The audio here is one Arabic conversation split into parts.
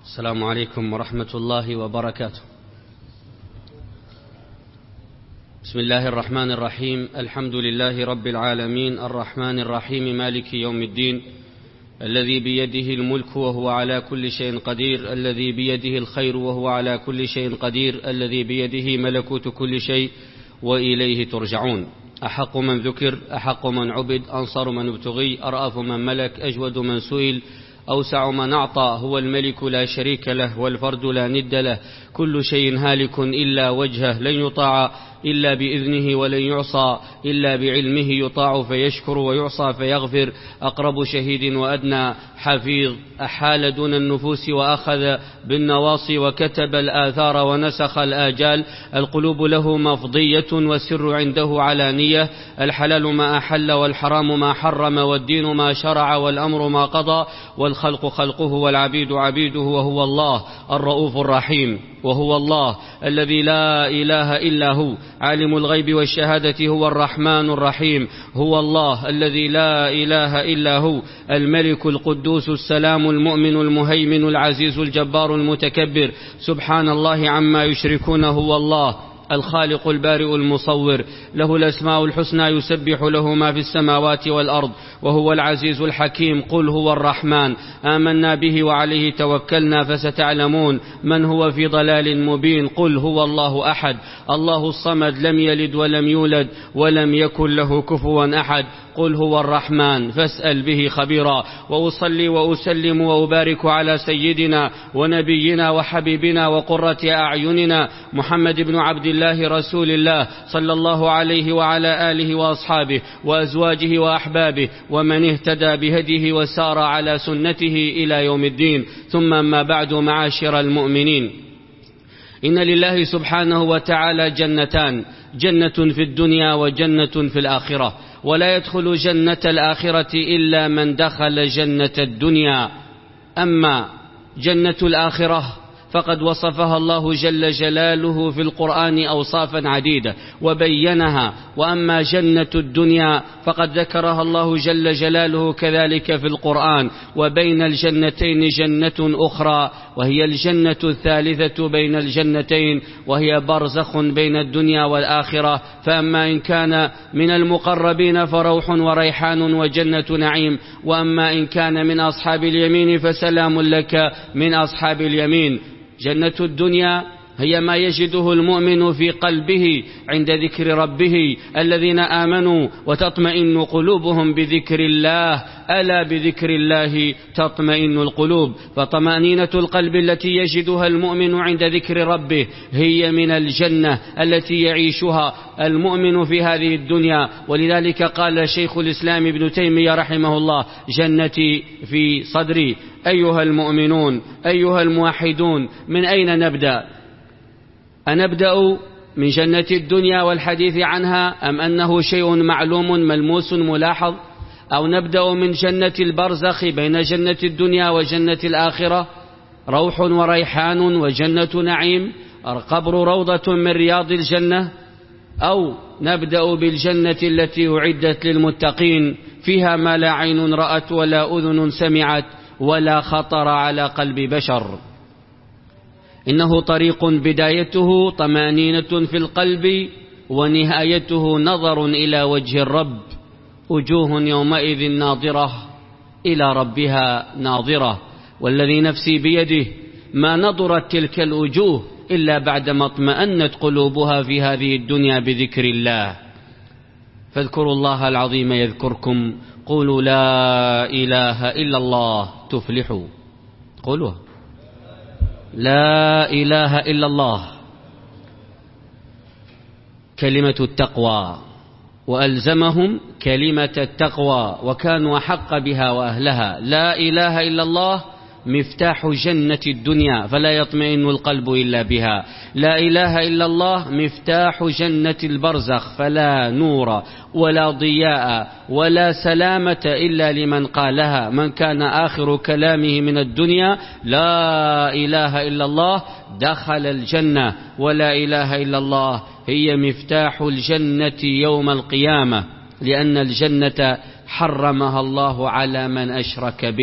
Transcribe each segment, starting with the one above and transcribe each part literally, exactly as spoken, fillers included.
السلام عليكم ورحمة الله وبركاته. بسم الله الرحمن الرحيم. الحمد لله رب العالمين الرحمن الرحيم مالك يوم الدين، الذي بيده الملك وهو على كل شيء قدير، الذي بيده الخير وهو على كل شيء قدير، الذي بيده ملكوت كل شيء وإليه ترجعون. أحق من ذكر، أحق من عبد، أنصر من ابتغي، أرأف من ملك، أجود من سئل، أوسع من أعطى. هو الملك لا شريك له والفرد لا ند له، كل شيء هالك إلا وجهه، لن يطاع إلا بإذنه ولن يعصى إلا بعلمه، يطاع فيشكر ويعصى فيغفر، أقرب شهيد وأدنى حفيظ، أحال دون النفوس وأخذ بالنواصي وكتب الآثار ونسخ الآجال، القلوب له مفضية والسر عنده علانية، الحلال ما أحل والحرام ما حرم والدين ما شرع والأمر ما قضى، والخلق خلقه والعبيد عبيده، وهو الله الرؤوف الرحيم، وهو الله الذي لا إله إلا هو عالم الغيب والشهادة، هو الرحمن الرحيم، هو الله الذي لا إله إلا هو الملك القدوس السلام المؤمن المهيمن العزيز الجبار المتكبر، سبحان الله عما يشركون، هو الله الخالق البارئ المصور، له الأسماء الحسنى، يسبح له ما في السماوات والأرض، وهو العزيز الحكيم. قل هو الرحمن آمنا به وعليه توكلنا فستعلمون من هو في ضلال مبين. قل هو الله أحد الله الصمد لم يلد ولم يولد ولم يكن له كفوا أحد. قل هو الرحمن فاسأل به خبيرا. وأصلي وأسلم وأبارك على سيدنا ونبينا وحبيبنا وقرة أعيننا محمد بن عبد الله رسول الله صلى الله عليه وعلى آله وأصحابه وأزواجه وأحبابه ومن اهتدى بهديه وسار على سنته إلى يوم الدين. ثم ما بعد، معاشر المؤمنين، إن لله سبحانه وتعالى جنتان، جنة في الدنيا وجنة في الآخرة، ولا يدخل جنة الآخرة إلا من دخل جنة الدنيا. أما جنة الآخرة فقد وصفها الله جل جلاله في القرآن أوصافا عديدة وبينها، وأما جنة الدنيا فقد ذكرها الله جل جلاله كذلك في القرآن. وبين الجنتين جنة أخرى وهي الجنة الثالثة بين الجنتين، وهي برزخ بين الدنيا والآخرة. فأما إن كان من المقربين فروح وريحان وجنة نعيم، وأما إن كان من أصحاب اليمين فسلام لك من أصحاب اليمين. جنة الدنيا هي ما يجده المؤمن في قلبه عند ذكر ربه، الذين آمنوا وتطمئن قلوبهم بذكر الله، ألا بذكر الله تطمئن القلوب. فطمأنينة القلب التي يجدها المؤمن عند ذكر ربه هي من الجنة التي يعيشها المؤمن في هذه الدنيا. ولذلك قال شيخ الإسلام ابن تيمية رحمه الله: جنتي في صدري. أيها المؤمنون، أيها الموحدون، من أين نبدأ؟ أنبدأ من جنة الدنيا والحديث عنها، أم أنه شيء معلوم ملموس ملاحظ؟ أو نبدأ من جنة البرزخ بين جنة الدنيا وجنة الآخرة، روح وريحان وجنة نعيم، القبر روضة من رياض الجنة؟ أو نبدأ بالجنة التي أعدت للمتقين، فيها ما لا عين رأت ولا أذن سمعت ولا خطر على قلب بشر. إنه طريق بدايته طمأنينة في القلب ونهايته نظر إلى وجه الرب، وجوه يومئذ ناظرة إلى ربها ناظرة، والذي نفسي بيده ما نظرت تلك الوجوه إلا بعدما اطمأنت قلوبها في هذه الدنيا بذكر الله. فاذكروا الله العظيم يذكركم، قولوا لا إله إلا الله تفلحوا. قولوا لا إله إلا الله، كلمة التقوى، وألزمهم كلمة التقوى وكانوا أحق بها وأهلها. لا إله إلا الله مفتاح جنة الدنيا، فلا يطمئن القلب إلا بها. لا إله إلا الله مفتاح جنة البرزخ، فلا نور ولا ضياء ولا سلامة إلا لمن قالها. من كان آخر كلامه من الدنيا لا إله إلا الله دخل الجنة. ولا إله إلا الله هي مفتاح الجنة يوم القيامة، لأن الجنة حرمها الله على من أشرك به،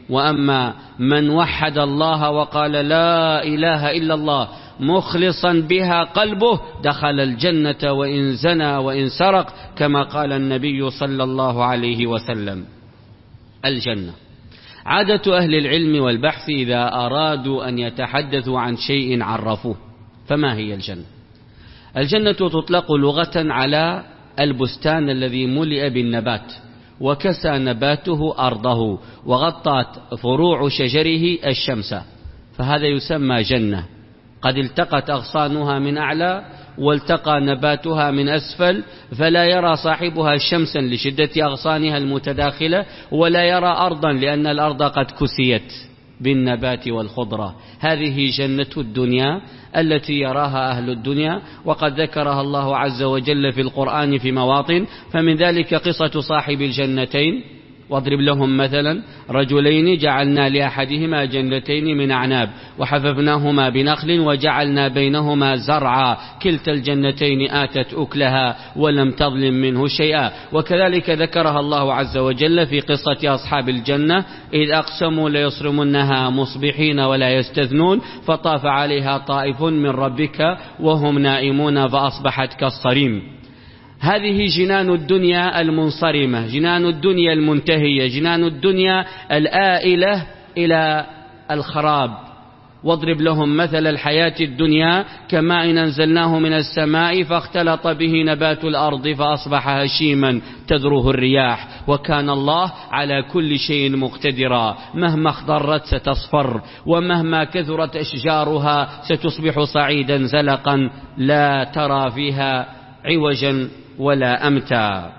وأما من وحد الله وقال لا إله إلا الله مخلصا بها قلبه دخل الجنة وإن زنى وإن سرق، كما قال النبي صلى الله عليه وسلم. الجنة عادة أهل العلم والبحث إذا أرادوا أن يتحدثوا عن شيء عرفوه. فما هي الجنة؟ الجنة تطلق لغة على البستان الذي ملئ بالنبات وكسى نباته أرضه وغطت فروع شجره الشمس، فهذا يسمى جنة. قد التقت أغصانها من أعلى والتقى نباتها من أسفل، فلا يرى صاحبها شمسا لشدة أغصانها المتداخلة، ولا يرى أرضا لأن الأرض قد كسيت بالنبات والخضرة. هذه جنة الدنيا التي يراها أهل الدنيا، وقد ذكرها الله عز وجل في القرآن في مواطن، فمن ذلك قصة صاحب الجنتين: واضرب لهم مثلا رجلين جعلنا لأحدهما جنتين من أعناب وحففناهما بنخل وجعلنا بينهما زرعا كلتا الجنتين آتت أكلها ولم تظلم منه شيئا. وكذلك ذكرها الله عز وجل في قصة أصحاب الجنة: إذ أقسموا ليصرمنها مصبحين ولا يستثنون فطاف عليها طائف من ربك وهم نائمون فأصبحت كالصريم. هذه جنان الدنيا المنصرمة، جنان الدنيا المنتهية، جنان الدنيا الآئلة إلى الخراب. واضرب لهم مثل الحياة الدنيا كماء أنزلناه من السماء فاختلط به نبات الأرض فأصبح هشيما تذروه الرياح وكان الله على كل شيء مقتدرا. مهما اخضرت ستصفر ومهما كثرت أشجارها ستصبح صعيدا زلقا لا ترى فيها عوجا ولا أمتا.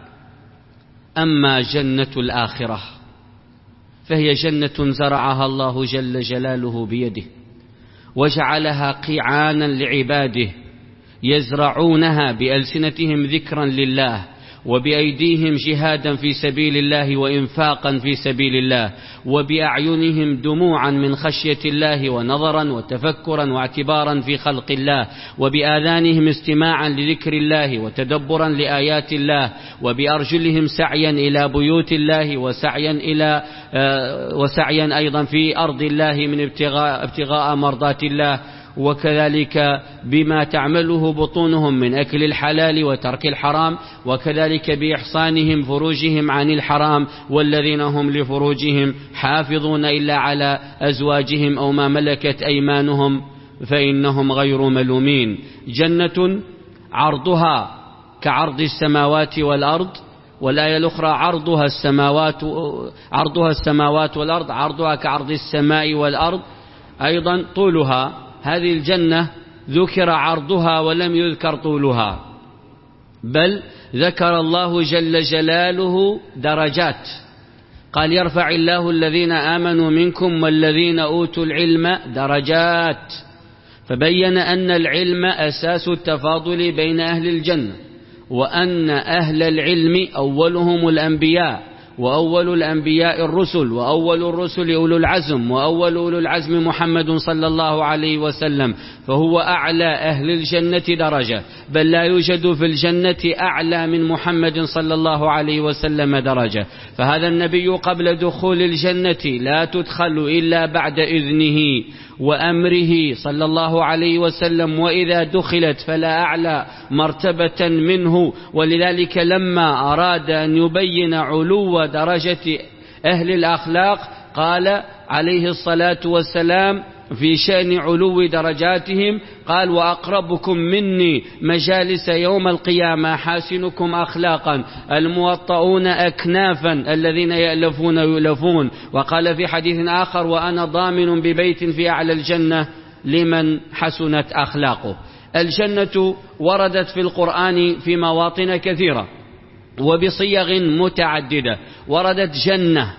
أما جنة الآخرة فهي جنة زرعها الله جل جلاله بيده وجعلها قيعانا لعباده يزرعونها بألسنتهم ذكرا لله وبأيديهم جهادا في سبيل الله وإنفاقا في سبيل الله وبأعينهم دموعا من خشية الله ونظرا وتفكرا واعتبارا في خلق الله وبآذانهم استماعا لذكر الله وتدبرا لآيات الله وبأرجلهم سعيا إلى بيوت الله وسعيا إلى وسعيا أيضا في أرض الله من ابتغاء, ابتغاء مرضات الله، وكذلك بما تعمله بطونهم من أكل الحلال وترك الحرام، وكذلك بإحصانهم فروجهم عن الحرام، والذين هم لفروجهم حافظون إلا على أزواجهم أو ما ملكت أيمانهم فإنهم غير ملومين. جنة عرضها كعرض السماوات والأرض، والآية الأخرى عرضها السماوات عرضها السماوات والأرض، عرضها كعرض السماء والأرض. أيضا طولها، هذه الجنة ذكر عرضها ولم يذكر طولها، بل ذكر الله جل جلاله درجات. قال: يرفع الله الذين آمنوا منكم والذين أوتوا العلم درجات، فبين أن العلم أساس التفاضل بين أهل الجنة، وأن أهل العلم أولهم الأنبياء، وأول الأنبياء الرسل، وأول الرسل أولو العزم، وأول أولو العزم محمد صلى الله عليه وسلم، فهو أعلى أهل الجنة درجة، بل لا يوجد في الجنة أعلى من محمد صلى الله عليه وسلم درجة. فهذا النبي قبل دخول الجنة لا تدخل إلا بعد إذنه وأمره صلى الله عليه وسلم، وإذا دخلت فلا أعلى مرتبة منه. ولذلك لما أراد أن يبين علو درجة أهل الأخلاق قال عليه الصلاة والسلام في شأن علو درجاتهم، قال: وأقربكم مني مجالس يوم القيامة حاسنكم أخلاقا الموطؤون أكنافا الذين يألفون يؤلفون. وقال في حديث آخر: وأنا ضامن ببيت في أعلى الجنة لمن حسنت أخلاقه. الجنة وردت في القرآن في مواطن كثيرة وبصيغ متعددة، وردت جنة،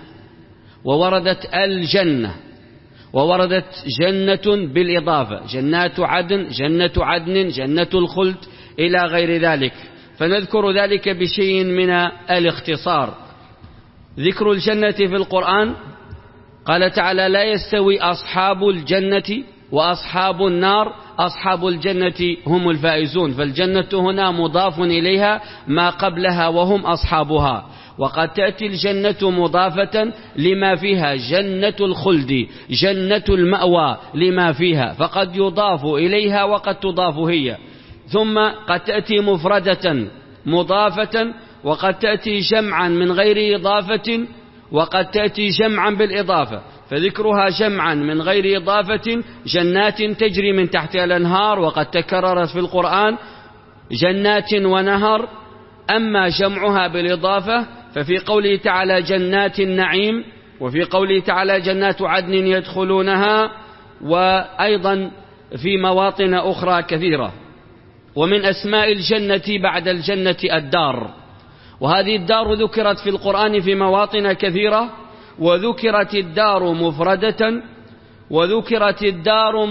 ووردت الجنة، ووردت جنة بالإضافة، جنات عدن، جنة عدن، جنة الخلد، إلى غير ذلك. فنذكر ذلك بشيء من الاختصار. ذكر الجنة في القرآن: قال تعالى: لا يستوي أصحاب الجنة وأصحاب النار أصحاب الجنة هم الفائزون. فالجنة هنا مضاف إليها ما قبلها وهم أصحابها. وقد تأتي الجنة مضافة لما فيها، جنة الخلد، جنة المأوى لما فيها، فقد يضاف إليها وقد تضاف هي. ثم قد تأتي مفردة مضافة، وقد تأتي جمعا من غير إضافة، وقد تأتي جمعا بالإضافة. فذكرها جمعا من غير إضافة جنات تجري من تحتها الأنهار، وقد تكررت في القرآن جنات ونهر. أما جمعها بالإضافة ففي قوله تعالى جنات النعيم، وفي قوله تعالى جنات عدن يدخلونها، وأيضا في مواطن أخرى كثيرة. ومن أسماء الجنة بعد الجنة الدار، وهذه الدار ذكرت في القرآن في مواطن كثيرة، وذكرت الدار مفردة، وذكرت الدار